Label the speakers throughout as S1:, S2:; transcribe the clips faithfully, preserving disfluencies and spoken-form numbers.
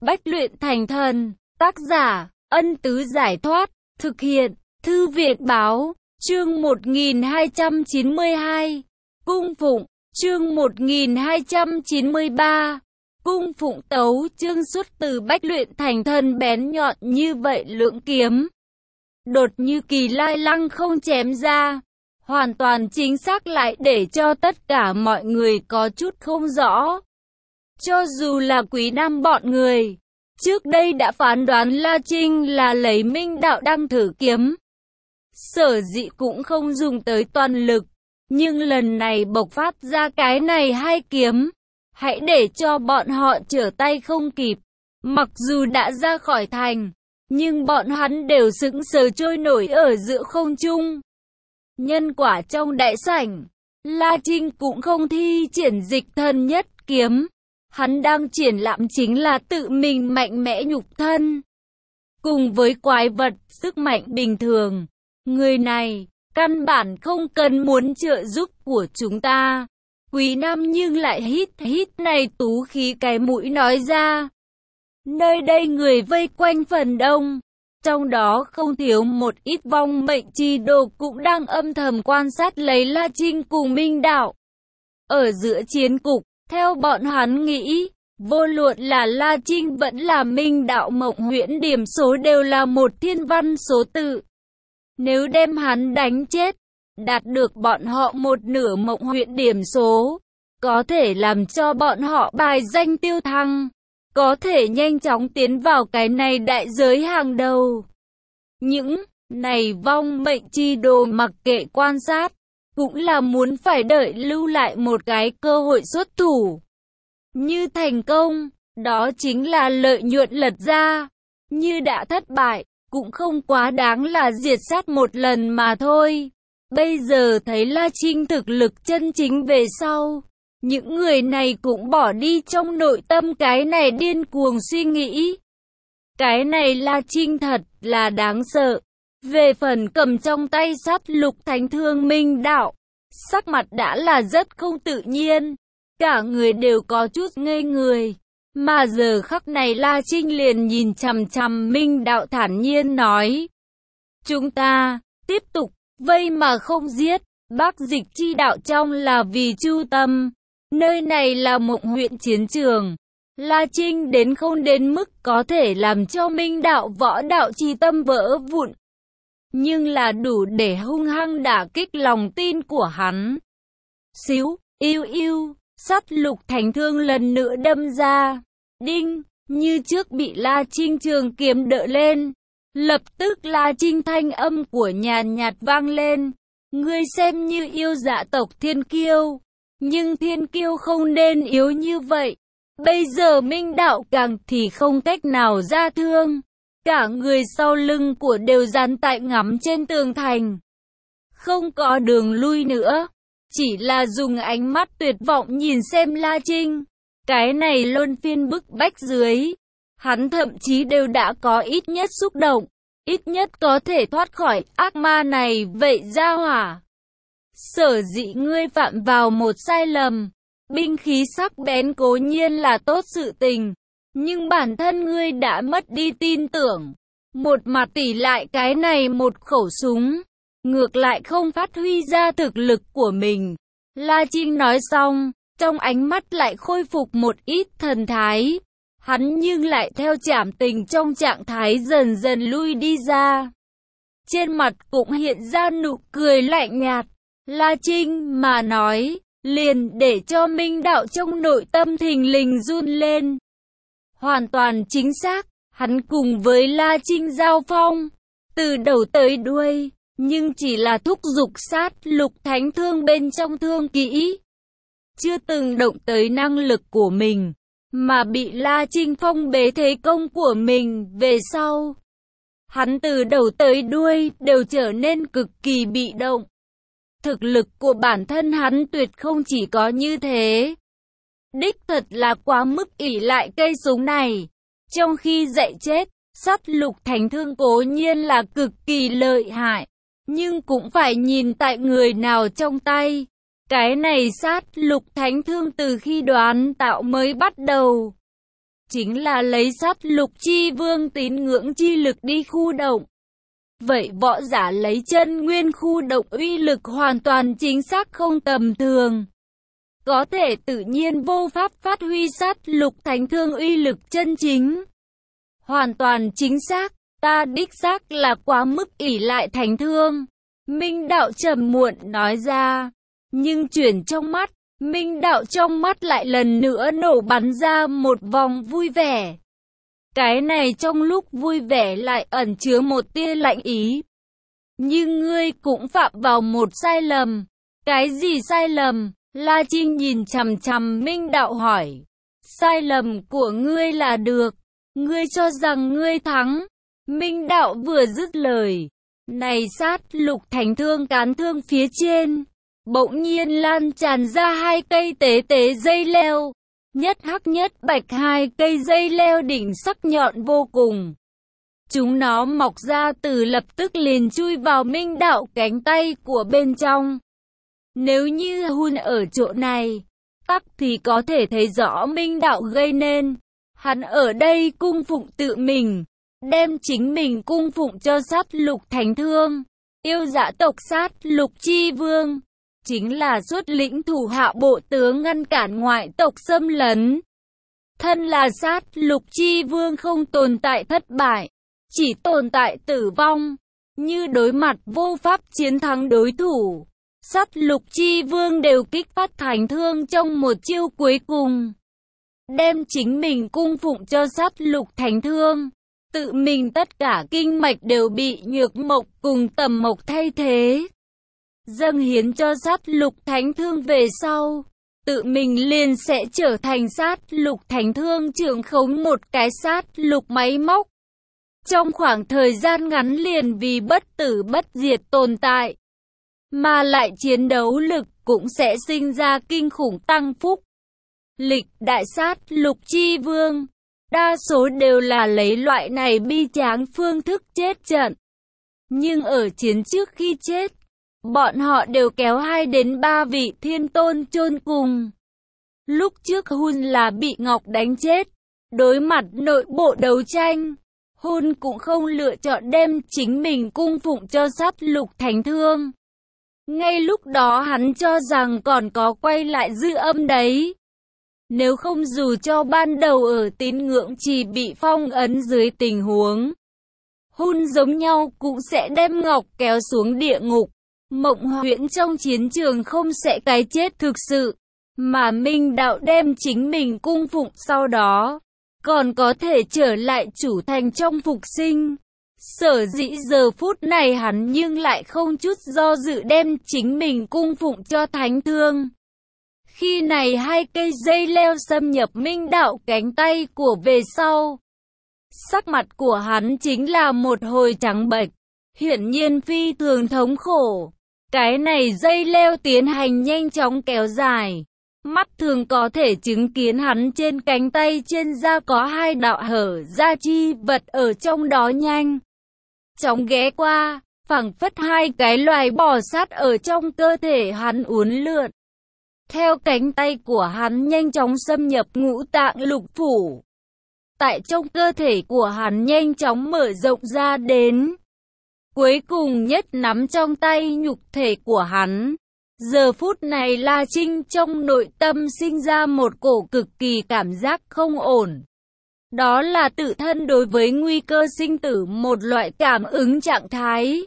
S1: Bách luyện thành thần. Tác giả, Ân Tứ Giải Thoát. Thực hiện, Thư viện Báo. Chương một nghìn hai trăm chín mươi hai. Cung phụng. Chương một nghìn hai trăm chín mươi ba. Cung phụng tấu chương xuất từ bách luyện thành thần bén nhọn như vậy lưỡng kiếm. Đột như kỳ lai lăng không chém ra. Hoàn toàn chính xác lại để cho tất cả mọi người có chút không rõ. Cho dù là Quý Nam bọn người, trước đây đã phán đoán La Trinh là lấy minh đạo đang thử kiếm. Sở dĩ cũng không dùng tới toàn lực, nhưng lần này bộc phát ra cái này hai kiếm, hãy để cho bọn họ trở tay không kịp. Mặc dù đã ra khỏi thành, nhưng bọn hắn đều sững sờ trôi nổi ở giữa không trung. Nhân quả trong đại sảnh, La Trinh cũng không thi triển dịch thần nhất kiếm. Hắn đang triển lãm chính là tự mình mạnh mẽ nhục thân. Cùng với quái vật, sức mạnh bình thường. Người này, căn bản không cần muốn trợ giúp của chúng ta. Quý Nam nhưng lại hít hít này tú khí cái mũi nói ra. Nơi đây người vây quanh phần đông. Trong đó không thiếu một ít vong mệnh chi đồ cũng đang âm thầm quan sát lấy La Trinh cùng minh đạo. Ở giữa chiến cục, theo bọn hắn nghĩ, vô luận là La Trinh vẫn là minh đạo mộng huyễn điểm số đều là một thiên văn số tự. Nếu đem hắn đánh chết, đạt được bọn họ một nửa mộng huyễn điểm số, có thể làm cho bọn họ bài danh tiêu thăng, có thể nhanh chóng tiến vào cái này đại giới hàng đầu. Những này vong mệnh chi đồ mặc kệ quan sát, cũng là muốn phải đợi lưu lại một cái cơ hội xuất thủ. Như thành công, đó chính là lợi nhuận lật ra. Như đã thất bại, cũng không quá đáng là diệt sát một lần mà thôi. Bây giờ thấy La Trinh thực lực chân chính về sau, những người này cũng bỏ đi trong nội tâm cái này điên cuồng suy nghĩ. Cái này La Trinh thật là đáng sợ. Về phần cầm trong tay sát lục thánh thương minh đạo, sắc mặt đã là rất không tự nhiên. Cả người đều có chút ngây người. Mà giờ khắc này La Trinh liền nhìn chằm chằm minh đạo thản nhiên nói. Chúng ta, tiếp tục, vây mà không giết. Bác dịch chi đạo trong là vì chu tâm. Nơi này là mộng huyện chiến trường. La Trinh đến không đến mức có thể làm cho minh đạo võ đạo chi tâm vỡ vụn. Nhưng là đủ để hung hăng đả kích lòng tin của hắn. Xíu, yêu yêu, sắt lục thành thương lần nữa đâm ra. Đinh, như trước bị La Trinh trường kiếm đỡ lên. Lập tức La Trinh thanh âm của nhàn nhạt vang lên. Ngươi xem như yêu dạ tộc thiên kiêu. Nhưng thiên kiêu không nên yếu như vậy. Bây giờ minh đạo càng thì không cách nào ra thương. Cả người sau lưng của đều dán tại ngắm trên tường thành. Không có đường lui nữa. Chỉ là dùng ánh mắt tuyệt vọng nhìn xem La Trinh. Cái này luân phiên bức bách dưới. Hắn thậm chí đều đã có ít nhất xúc động. Ít nhất có thể thoát khỏi ác ma này vậy ra hỏa. Sở dĩ ngươi phạm vào một sai lầm. Binh khí sắc bén cố nhiên là tốt sự tình. Nhưng bản thân ngươi đã mất đi tin tưởng. Một mặt tỉ lại cái này một khẩu súng. Ngược lại không phát huy ra thực lực của mình. La Trinh nói xong, trong ánh mắt lại khôi phục một ít thần thái. Hắn nhưng lại theo cảm tình trong trạng thái dần dần lui đi ra. Trên mặt cũng hiện ra nụ cười lạnh nhạt. La Trinh mà nói, liền để cho minh đạo trong nội tâm thình lình run lên. Hoàn toàn chính xác, hắn cùng với La Trinh giao phong, từ đầu tới đuôi, nhưng chỉ là thúc giục sát lục thánh thương bên trong thương kỹ. Chưa từng động tới năng lực của mình, mà bị La Trinh phong bế thế công của mình về sau. Hắn từ đầu tới đuôi đều trở nên cực kỳ bị động. Thực lực của bản thân hắn tuyệt không chỉ có như thế. Đích thật là quá mức ỷ lại cây súng này. Trong khi dạy chết, sát lục thánh thương cố nhiên là cực kỳ lợi hại. Nhưng cũng phải nhìn tại người nào trong tay. Cái này sát lục thánh thương từ khi đoán tạo mới bắt đầu. chính là lấy sát lục chi vương tín ngưỡng chi lực đi khu động. Vậy võ giả lấy chân nguyên khu động uy lực hoàn toàn chính xác không tầm thường. Có thể tự nhiên vô pháp phát huy sát lục thánh thương uy lực chân chính. Hoàn toàn chính xác, ta đích xác là quá mức ỷ lại thánh thương. Minh đạo trầm muộn nói ra. Nhưng chuyển trong mắt, Minh đạo trong mắt lại lần nữa nổ bắn ra một vòng vui vẻ. Cái này trong lúc vui vẻ lại ẩn chứa một tia lạnh ý. Nhưng ngươi cũng phạm vào một sai lầm. Cái gì sai lầm? La Trinh nhìn chằm chằm Minh đạo hỏi. Sai lầm của ngươi là được. Ngươi cho rằng ngươi thắng. Minh đạo vừa dứt lời. Này sát lục thánh thương cán thương phía trên. Bỗng nhiên lan tràn ra hai cây tế tế dây leo. Nhất hắc nhất bạch hai cây dây leo đỉnh sắc nhọn vô cùng. Chúng nó mọc ra từ lập tức liền chui vào Minh đạo cánh tay của bên trong. Nếu như Hun ở chỗ này, tắc thì có thể thấy rõ Minh đạo gây nên. Hắn ở đây cung phụng tự mình, đem chính mình cung phụng cho sát lục thánh thương. Yêu dã tộc sát lục chi vương, chính là xuất lĩnh thủ hạ bộ tướng ngăn cản ngoại tộc xâm lấn. Thân là sát lục chi vương không tồn tại thất bại, chỉ tồn tại tử vong. Như đối mặt vô pháp chiến thắng đối thủ, sát lục chi vương đều kích phát thánh thương trong một chiêu cuối cùng. Đem chính mình cung phụng cho sát lục thánh thương. Tự mình tất cả kinh mạch đều bị nhược mộc cùng tầm mộc thay thế. Dâng hiến cho sát lục thánh thương về sau, tự mình liền sẽ trở thành sát lục thánh thương trưởng khống một cái sát lục máy móc. Trong khoảng thời gian ngắn liền vì bất tử bất diệt tồn tại, mà lại chiến đấu lực cũng sẽ sinh ra kinh khủng tăng phúc. Lịch đại sát lục chi vương, đa số đều là lấy loại này bi tráng phương thức chết trận. Nhưng ở chiến trước khi chết, bọn họ đều kéo hai đến ba vị thiên tôn chôn cùng. Lúc trước Hun là bị Ngọc đánh chết, đối mặt nội bộ đấu tranh, Hun cũng không lựa chọn đem chính mình cung phụng cho sát lục thánh thương. Ngay lúc đó hắn cho rằng còn có quay lại dư âm đấy. Nếu không dù cho ban đầu ở tín ngưỡng chỉ bị phong ấn dưới tình huống, Hun giống nhau cũng sẽ đem Ngọc kéo xuống địa ngục. Mộng huyễn trong chiến trường không sẽ cái chết thực sự, mà Minh đạo đem chính mình cung phụng sau đó, còn có thể trở lại chủ thành trong phục sinh. Sở dĩ giờ phút này hắn nhưng lại không chút do dự đem chính mình cung phụng cho thánh thương. Khi này hai cây dây leo xâm nhập Minh đạo cánh tay của về sau. Sắc mặt của hắn chính là một hồi trắng bệch, hiển nhiên phi thường thống khổ. Cái này dây leo tiến hành nhanh chóng kéo dài. Mắt thường có thể chứng kiến hắn trên cánh tay trên da có hai đạo hở da chi vật ở trong đó nhanh chóng ghé qua, phảng phất hai cái loài bò sát ở trong cơ thể hắn uốn lượn. Theo cánh tay của hắn nhanh chóng xâm nhập ngũ tạng lục phủ. Tại trong cơ thể của hắn nhanh chóng mở rộng ra đến. Cuối cùng nhất nắm trong tay nhục thể của hắn. Giờ phút này La Trinh trong nội tâm sinh ra một cổ cực kỳ cảm giác không ổn. Đó là tự thân đối với nguy cơ sinh tử một loại cảm ứng trạng thái.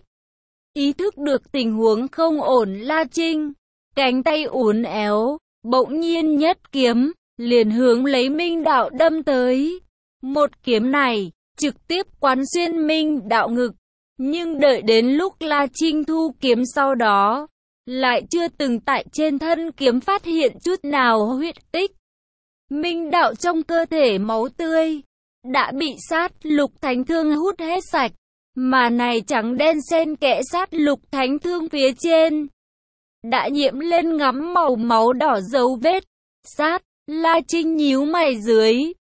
S1: Ý thức được tình huống không ổn La Trinh, cánh tay uốn éo, bỗng nhiên nhất kiếm, liền hướng lấy Minh đạo đâm tới. Một kiếm này, trực tiếp quán xuyên Minh đạo ngực. Nhưng đợi đến lúc La Trinh thu kiếm sau đó, lại chưa từng tại trên thân kiếm phát hiện chút nào huyết tích. Minh đạo trong cơ thể máu tươi, đã bị sát lục thánh thương hút hết sạch, mà này trắng đen xen kẽ sát lục thánh thương phía trên. Đã nhiễm lên ngắm màu máu đỏ dấu vết. Sát, La Trinh nhíu mày dưới.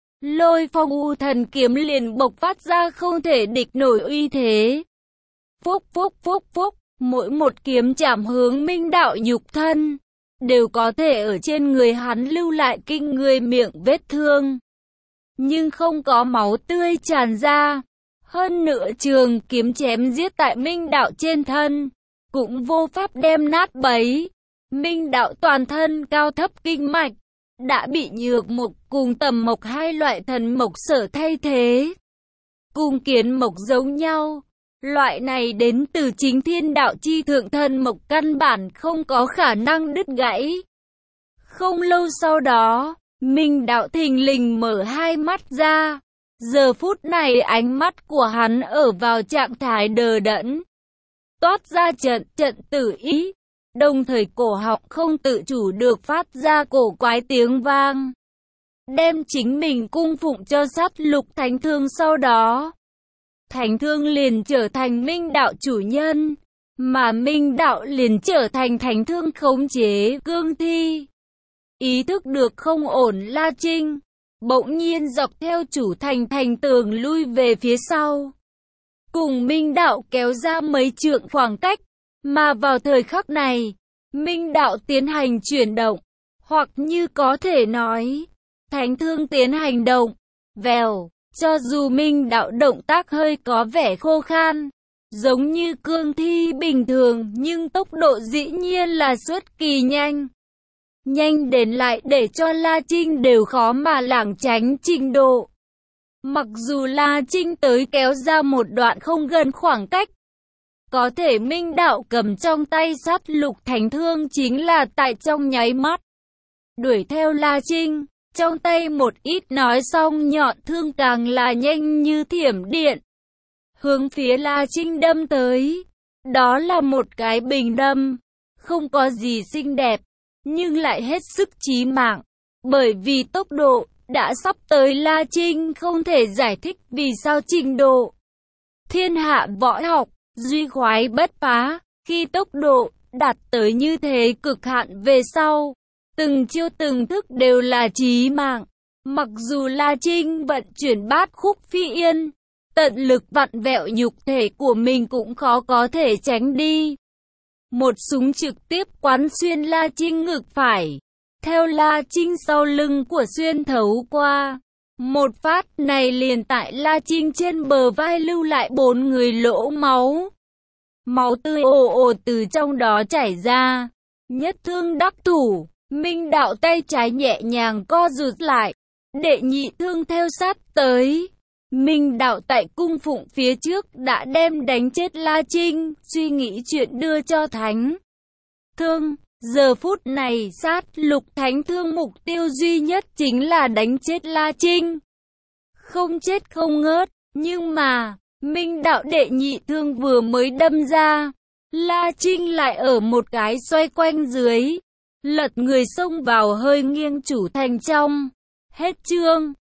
S1: Lôi phong u thần kiếm liền bộc phát ra không thể địch nổi uy thế. Phúc phúc phúc phúc, mỗi một kiếm chạm hướng Minh đạo nhục thân, đều có thể ở trên người hắn lưu lại kinh người miệng vết thương. nhưng không có máu tươi tràn ra. Hơn nữa trường kiếm chém giết tại Minh Đạo trên thân, cũng vô pháp đem nát bấy. Minh Đạo toàn thân cao thấp kinh mạch, đã bị nhược mộc cùng tầm mộc hai loại thần mộc sở thay thế. Cùng kiến mộc giống nhau, loại này đến từ chính thiên đạo chi thượng thần mộc căn bản không có khả năng đứt gãy. Không lâu sau đó, Minh Đạo thình lình mở hai mắt ra. Giờ phút này ánh mắt của hắn ở vào trạng thái đờ đẫn, toát ra trận trận tử ý, đồng thời cổ họng không tự chủ được phát ra cổ quái tiếng vang. Đem chính mình cung phụng cho sát lục thánh thương, sau đó thánh thương liền trở thành Minh Đạo chủ nhân, mà Minh Đạo liền trở thành thánh thương khống chế cương thi. Ý thức được không ổn, La Trinh bỗng nhiên dọc theo chủ thành thành tường lui về phía sau, cùng Minh Đạo kéo ra mấy trượng khoảng cách, mà vào thời khắc này, Minh Đạo tiến hành chuyển động, hoặc như có thể nói, thánh thương tiến hành động, vèo, cho dù Minh Đạo động tác hơi có vẻ khô khan, giống như cương thi bình thường, nhưng tốc độ dĩ nhiên là xuất kỳ nhanh. Nhanh đến lại để cho La Trinh đều khó mà lảng tránh trình độ. Mặc dù La Trinh tới kéo ra một đoạn không gần khoảng cách, có thể Minh Đạo cầm trong tay sát lục thánh thương chính là tại trong nháy mắt đuổi theo La Trinh, trong tay một ít nói xong nhọn thương càng là nhanh như thiểm điện, hướng phía La Trinh đâm tới. Đó là một cái bình đâm, không có gì xinh đẹp, nhưng lại hết sức chí mạng, bởi vì tốc độ đã sắp tới La Trinh không thể giải thích vì sao trình độ thiên hạ võ học, duy khoái bất phá, khi tốc độ đạt tới như thế cực hạn về sau, từng chiêu từng thức đều là chí mạng. Mặc dù La Trinh vận chuyển bát khúc phi yên, tận lực vặn vẹo nhục thể của mình cũng khó có thể tránh đi. Một súng trực tiếp quán xuyên La Trinh ngực phải, theo La Trinh sau lưng của xuyên thấu qua. Một phát này liền tại La Trinh trên bờ vai lưu lại bốn người lỗ máu. Máu tươi ồ ồ từ trong đó chảy ra. Nhất thương đắc thủ, Minh Đạo tay trái nhẹ nhàng co rụt lại. Đệ nhị thương theo sát tới. Minh Đạo tại cung phụng phía trước đã đem đánh chết La Trinh, suy nghĩ chuyện đưa cho thánh thương. Giờ phút này sát lục thánh thương mục tiêu duy nhất chính là đánh chết La Trinh. Không chết không ngớt, nhưng mà, Minh Đạo đệ nhị thương vừa mới đâm ra, La Trinh lại ở một cái xoay quanh dưới, lật người xông vào hơi nghiêng chủ thành trong. Hết chương.